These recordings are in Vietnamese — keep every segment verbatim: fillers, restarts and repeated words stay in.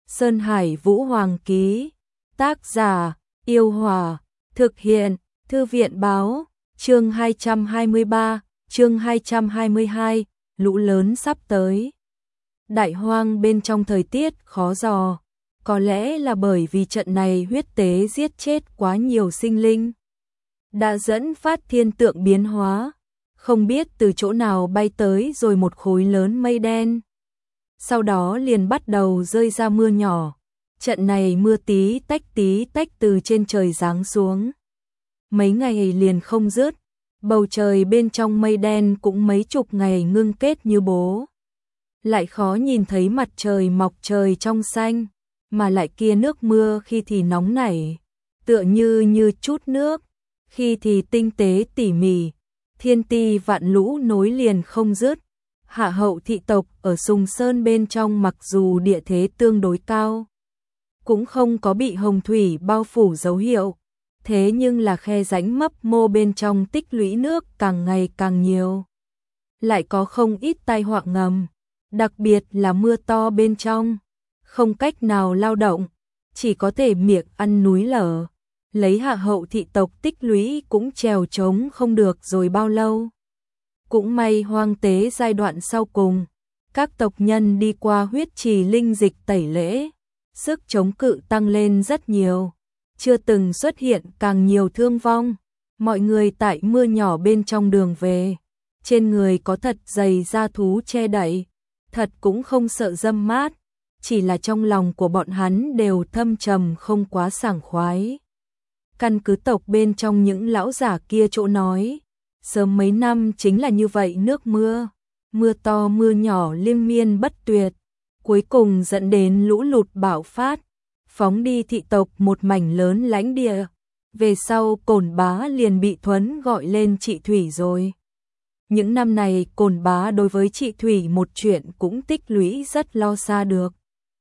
Sơn Hải Vũ Hoàng ký. Tác giả: Yêu Hòa. Thực hiện: Thư viện báo. Chương hai trăm hai mươi ba, chương hai trăm hai mươi hai, lũ lớn sắp tới. Đại hoang bên trong thời tiết khó dò, có lẽ là bởi vì trận này huyết tế giết chết quá nhiều sinh linh, đã dẫn phát thiên tượng biến hóa, không biết từ chỗ nào bay tới rồi một khối lớn mây đen. Sau đó liền bắt đầu rơi ra mưa nhỏ, trận này mưa tí tách tí tách từ trên trời giáng xuống. Mấy ngày liền không dứt, bầu trời bên trong mây đen cũng mấy chục ngày ngưng kết như bố. Lại khó nhìn thấy mặt trời mọc trời trong xanh, mà lại kia nước mưa khi thì nóng nảy, tựa như như chút nước, khi thì tinh tế tỉ mỉ, thiên ti vạn lũ nối liền không dứt. Hạ hậu thị tộc ở Sùng Sơn bên trong mặc dù địa thế tương đối cao, cũng không có bị hồng thủy bao phủ dấu hiệu, thế nhưng là khe rãnh mấp mô bên trong tích lũy nước càng ngày càng nhiều. Lại có không ít tai họa ngầm, đặc biệt là mưa to bên trong, không cách nào lao động, chỉ có thể miệng ăn núi lở. Lấy hạ hậu thị tộc tích lũy cũng trèo trống không được rồi bao lâu. Cũng may hoang tế giai đoạn sau cùng, các tộc nhân đi qua huyết trì linh dịch tẩy lễ, sức chống cự tăng lên rất nhiều, chưa từng xuất hiện càng nhiều thương vong. Mọi người tại mưa nhỏ bên trong đường về, trên người có thật dày da thú che đậy, thật cũng không sợ dâm mát, chỉ là trong lòng của bọn hắn đều thâm trầm không quá sảng khoái. Căn cứ tộc bên trong những lão giả kia chỗ nói, sớm mấy năm chính là như vậy, nước mưa, mưa to mưa nhỏ liên miên bất tuyệt, cuối cùng dẫn đến lũ lụt bạo phát, phóng đi thị tộc một mảnh lớn lãnh địa. Về sau Cổn Bá liền bị Thuấn gọi lên trị thủy rồi. Những năm này Cổn Bá đối với trị thủy một chuyện cũng tích lũy rất lo xa được.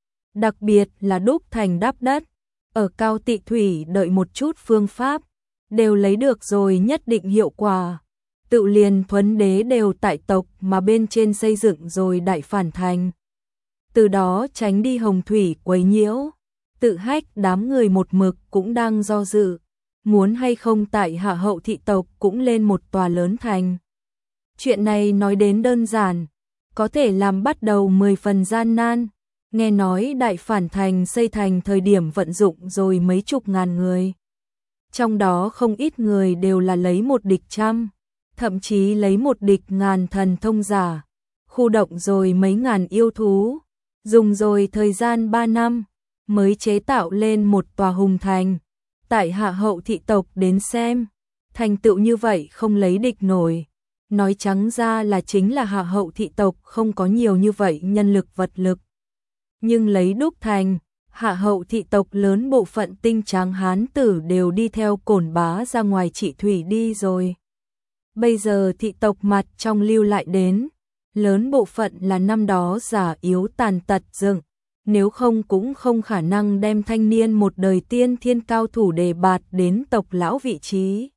Đặc biệt là đúc thành đắp đất, ở Cao Tị Thủy đợi một chút phương pháp, đều lấy được rồi nhất định hiệu quả. Tự liền Thuấn đế đều tại tộc mà bên trên xây dựng rồi đại phản thành. Từ đó tránh đi hồng thủy quấy nhiễu. Tự Hách đám người một mực cũng đang do dự, muốn hay không tại hạ hậu thị tộc cũng lên một tòa lớn thành. Chuyện này nói đến đơn giản, có thể làm bắt đầu mười phần gian nan. Nghe nói đại phản thành xây thành thời điểm vận dụng rồi mấy chục ngàn người. Trong đó không ít người đều là lấy một địch trăm, thậm chí lấy một địch ngàn thần thông giả, khu động rồi mấy ngàn yêu thú, dùng rồi thời gian ba năm mới chế tạo lên một tòa hùng thành. Tại hạ hậu thị tộc đến xem, thành tựu như vậy không lấy địch nổi. Nói trắng ra là chính là hạ hậu thị tộc không có nhiều như vậy nhân lực vật lực. Nhưng lấy đúc thành, hạ hậu thị tộc lớn bộ phận tinh tráng hán tử đều đi theo Cổn Bá ra ngoài trị thủy đi rồi. Bây giờ thị tộc mặt trong lưu lại đến, lớn bộ phận là năm đó già yếu tàn tật dựng, nếu không cũng không khả năng đem thanh niên một đời tiên thiên cao thủ đề bạt đến tộc lão vị trí.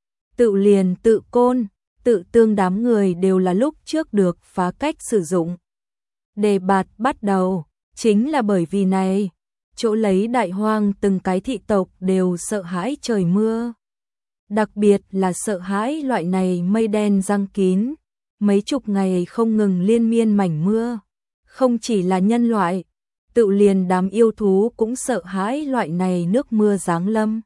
Tự liền tự côn, tự tương đám người đều là lúc trước được phá cách sử dụng. Đề bạt bắt đầu, chính là bởi vì này, chỗ lấy đại hoang từng cái thị tộc đều sợ hãi trời mưa. Đặc biệt là sợ hãi loại này mây đen giăng kín, mấy chục ngày không ngừng liên miên mảnh mưa. Không chỉ là nhân loại, tự liền đám yêu thú cũng sợ hãi loại này nước mưa giáng lâm.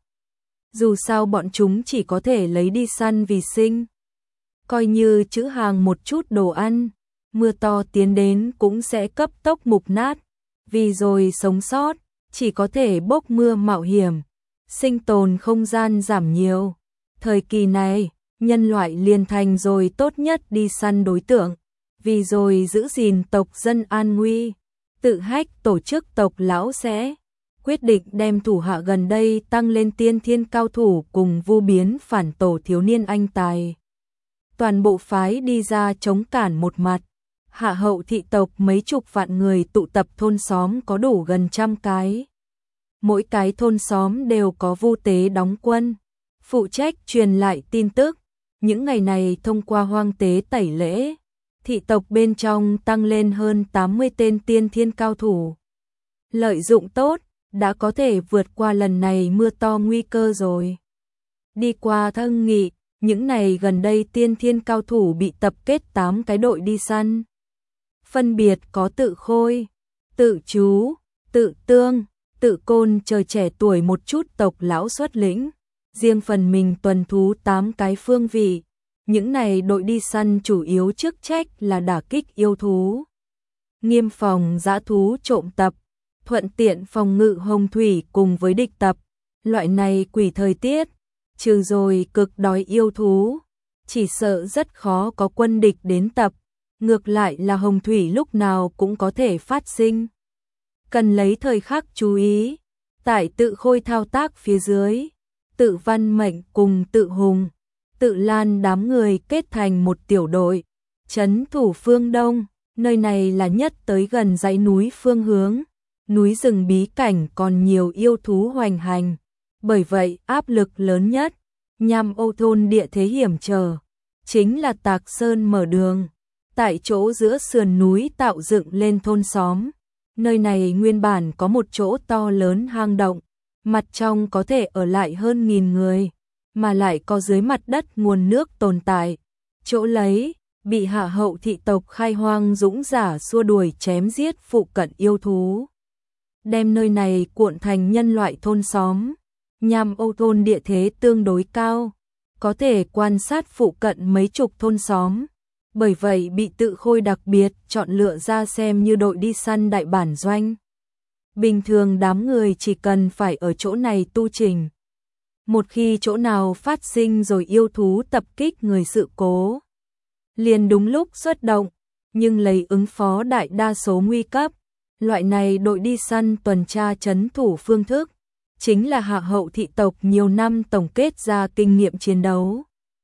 Dù sao bọn chúng chỉ có thể lấy đi săn vì sinh. Coi như trữ hàng một chút đồ ăn, mưa to tiến đến cũng sẽ cấp tốc mục nát. Vì rồi sống sót, chỉ có thể bốc mưa mạo hiểm, sinh tồn không gian giảm nhiều. Thời kỳ này, nhân loại liền thành rồi tốt nhất đi săn đối tượng, vì rồi giữ gìn tộc dân an nguy. Tự Hách tổ chức tộc lão sẽ quyết định đem thủ hạ gần đây tăng lên tiên thiên cao thủ cùng vu biến phản tổ thiếu niên anh tài. Toàn bộ phái đi ra chống cản một mặt. Hạ hậu thị tộc mấy chục vạn người tụ tập thôn xóm có đủ gần trăm cái. Mỗi cái thôn xóm đều có vu tế đóng quân, phụ trách truyền lại tin tức. Những ngày này thông qua hoang tế tẩy lễ, thị tộc bên trong tăng lên hơn tám mươi tên tiên thiên cao thủ. lợi dụng tốt, đã có thể vượt qua lần này mưa to nguy cơ rồi. Đi qua Thương Nghị, những ngày gần đây tiên thiên cao thủ bị tập kết tám cái đội đi săn. Phân biệt có Tự Khôi, Tự Chú, Tự Tương, Tự Côn chờ trẻ tuổi một chút tộc lão xuất lĩnh, riêng phần mình tuần thú tám cái phương vị. Những này đội đi săn chủ yếu chức trách là đả kích yêu thú, nghiêm phòng dã thú trộm tập, thuận tiện phòng ngự hồng thủy cùng với địch tập. Loại này quỷ thời tiết, trừ rồi cực đói yêu thú, chỉ sợ rất khó có quân địch đến tập, ngược lại là hồng thủy lúc nào cũng có thể phát sinh. Cần lấy thời khắc chú ý, tại Tự Khôi thao tác phía dưới, Tự Văn Mệnh cùng Tự Hùng, Tự Lan đám người kết thành một tiểu đội, trấn thủ phương Đông, nơi này là nhất tới gần dãy núi phương hướng, núi rừng bí cảnh còn nhiều yêu thú hoành hành, bởi vậy áp lực lớn nhất, nhằm Âu thôn địa thế hiểm trở, chính là Tạc Sơn mở đường, tại chỗ giữa sườn núi tạo dựng lên thôn xóm, nơi này nguyên bản có một chỗ to lớn hang động, mặt trong có thể ở lại hơn nghìn người, mà lại có dưới mặt đất nguồn nước tồn tại, chỗ lấy, bị Hạ Hậu thị tộc khai hoang dũng giả xua đuổi chém giết phụ cận yêu thú. Đem nơi này cuộn thành nhân loại thôn xóm, nhằm Âu thôn địa thế tương đối cao, có thể quan sát phụ cận mấy chục thôn xóm, bởi vậy bị Tự Khôi đặc biệt chọn lựa ra xem như đội đi săn đại bản doanh. Bình thường đám người chỉ cần phải ở chỗ này tu trình. Một khi chỗ nào phát sinh rồi yêu thú tập kích người sự cố, liền đúng lúc xuất động, nhưng lấy ứng phó đại đa số nguy cấp, loại này đội đi săn tuần tra trấn thủ phương thức, chính là Hạ Hậu thị tộc nhiều năm tổng kết ra kinh nghiệm chiến đấu.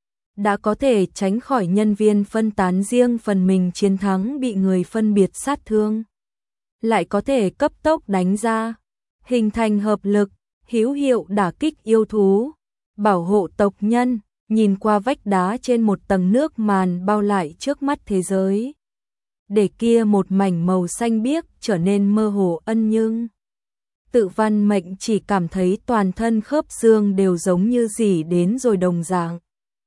Đã có thể tránh khỏi nhân viên phân tán riêng phần mình chiến thắng bị người phân biệt sát thương. Lại có thể cấp tốc đánh ra, hình thành hợp lực, hữu hiệu đả kích yêu thú, bảo hộ tộc nhân, nhìn qua vách đá trên một tầng nước màn bao lại trước mắt thế giới. Để kia một mảnh màu xanh biếc trở nên mơ hồ ân nhưng. Tự Văn Mệnh chỉ cảm thấy toàn thân khớp xương đều giống như gì đến rồi đồng dạng.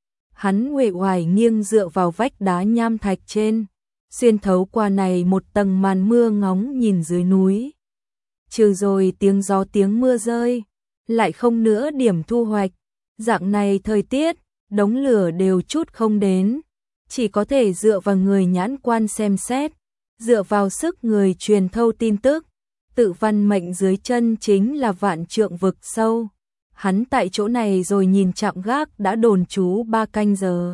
Hắn uể oải nghiêng dựa vào vách đá nham thạch trên, xuyên thấu qua này một tầng màn mưa ngóng nhìn dưới núi. Trừ rồi tiếng gió tiếng mưa rơi, lại không nữa điểm thu hoạch. Dạng này thời tiết, đống lửa đều chút không đến, chỉ có thể dựa vào người nhãn quan xem xét, dựa vào sức người truyền thâu tin tức. Tự Văn Mệnh dưới chân chính là vạn trượng vực sâu. Hắn tại chỗ này rồi nhìn trạm gác đã đồn trú ba canh giờ.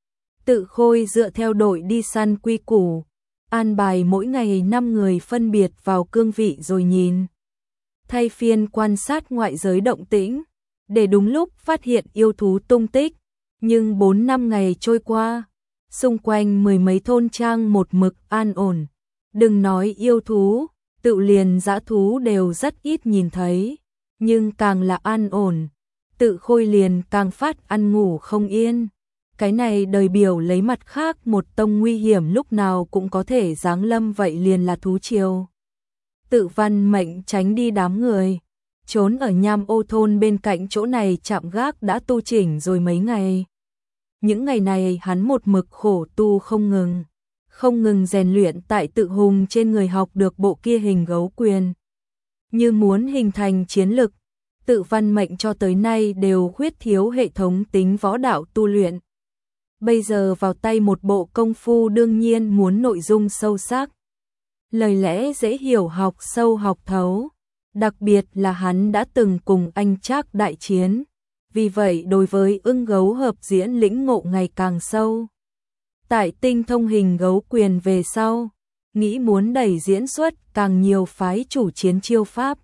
Tự Khôi dựa theo đội đi săn quy củ, an bài mỗi ngày năm người phân biệt vào cương vị rồi nhìn. Thay phiên quan sát ngoại giới động tĩnh, để đúng lúc phát hiện yêu thú tung tích. Nhưng bốn năm ngày trôi qua, xung quanh mười mấy thôn trang một mực an ổn. Đừng nói yêu thú, tự liền dã thú đều rất ít nhìn thấy. Nhưng càng là an ổn, Tự Khôi liền càng phát ăn ngủ không yên. Cái này đời biểu lấy mặt khác một tông nguy hiểm lúc nào cũng có thể giáng lâm, vậy liền là thú triều. Tự Văn Mệnh tránh đi đám người, trốn ở Nham Ô thôn bên cạnh chỗ này trạm gác đã tu chỉnh rồi mấy ngày. Những ngày này hắn một mực khổ tu không ngừng, không ngừng rèn luyện tại Tự Hùng trên người học được bộ kia hình gấu quyền. Như muốn hình thành chiến lực, Tự Văn Mệnh cho tới nay đều khuyết thiếu hệ thống tính võ đạo tu luyện. Bây giờ vào tay một bộ công phu đương nhiên muốn nội dung sâu sắc. Lời lẽ dễ hiểu học sâu học thấu. Đặc biệt là hắn đã từng cùng anh Trác đại chiến. Vì vậy đối với ưng gấu hợp diễn lĩnh ngộ ngày càng sâu. Tại tinh thông hình gấu quyền về sau, nghĩ muốn đẩy diễn xuất càng nhiều phái chủ chiến chiêu pháp.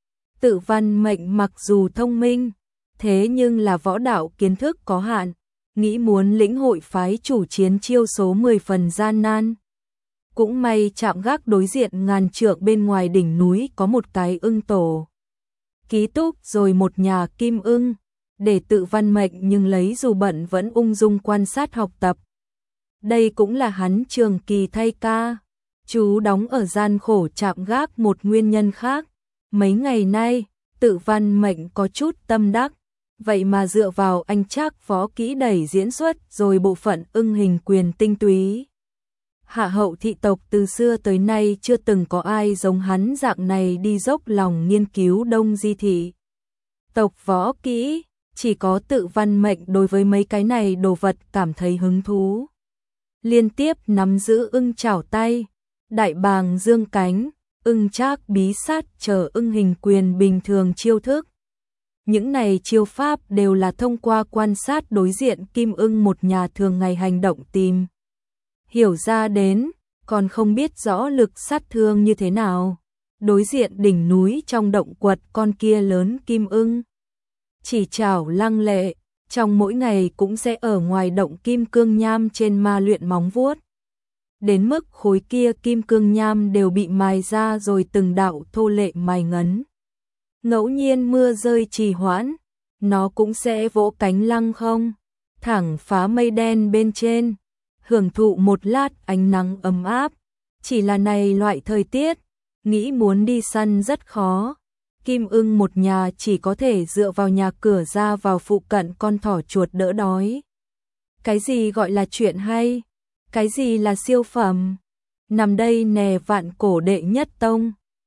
Tự Văn Mệnh mặc dù thông minh, thế nhưng là võ đạo kiến thức có hạn, nghĩ muốn lĩnh hội phái chủ chiến chiêu số mười phần gian nan. Cũng may trạm gác đối diện ngàn trượng bên ngoài đỉnh núi có một cái ưng tổ. Ký túc rồi một nhà kim ưng, để Tự Văn Mệnh nhưng lấy dù bận vẫn ung dung quan sát học tập. Đây cũng là hắn trường kỳ thay ca, Chú đóng ở gian khổ chạm gác một nguyên nhân khác. Mấy ngày nay, Tự Văn Mệnh có chút tâm đắc, vậy mà dựa vào anh Trác võ kỹ đẩy diễn xuất rồi bộ phận ưng hình quyền tinh túy. Hạ hậu thị tộc từ xưa tới nay chưa từng có ai giống hắn dạng này đi dốc lòng nghiên cứu Đông Di thị tộc võ kỹ, chỉ có Tự Văn Mệnh đối với mấy cái này đồ vật cảm thấy hứng thú. Liên tiếp nắm giữ ưng chảo tay, đại bàng dương cánh, ưng trác bí sát chờ ưng hình quyền bình thường chiêu thức. Những này chiêu pháp đều là thông qua quan sát đối diện kim ưng một nhà thường ngày hành động tìm hiểu ra đến, còn không biết rõ lực sát thương như thế nào. Đối diện đỉnh núi trong động quật con kia lớn kim ưng, chỉ chảo lăng lệ, trong mỗi ngày cũng sẽ ở ngoài động kim cương nham trên ma luyện móng vuốt. Đến mức khối kia kim cương nham đều bị mài ra rồi từng đạo thô lệ mài ngấn. Ngẫu nhiên mưa rơi trì hoãn, nó cũng sẽ vỗ cánh lăng không, thẳng phá mây đen bên trên, hưởng thụ một lát ánh nắng ấm áp. Chỉ là này loại thời tiết, nghĩ muốn đi săn rất khó. Kim ưng một nhà chỉ có thể dựa vào nhà cửa ra vào phụ cận con thỏ chuột đỡ đói. Cái gì gọi là chuyện hay? Cái gì là siêu phẩm? Nằm đây nè vạn cổ đệ nhất tông,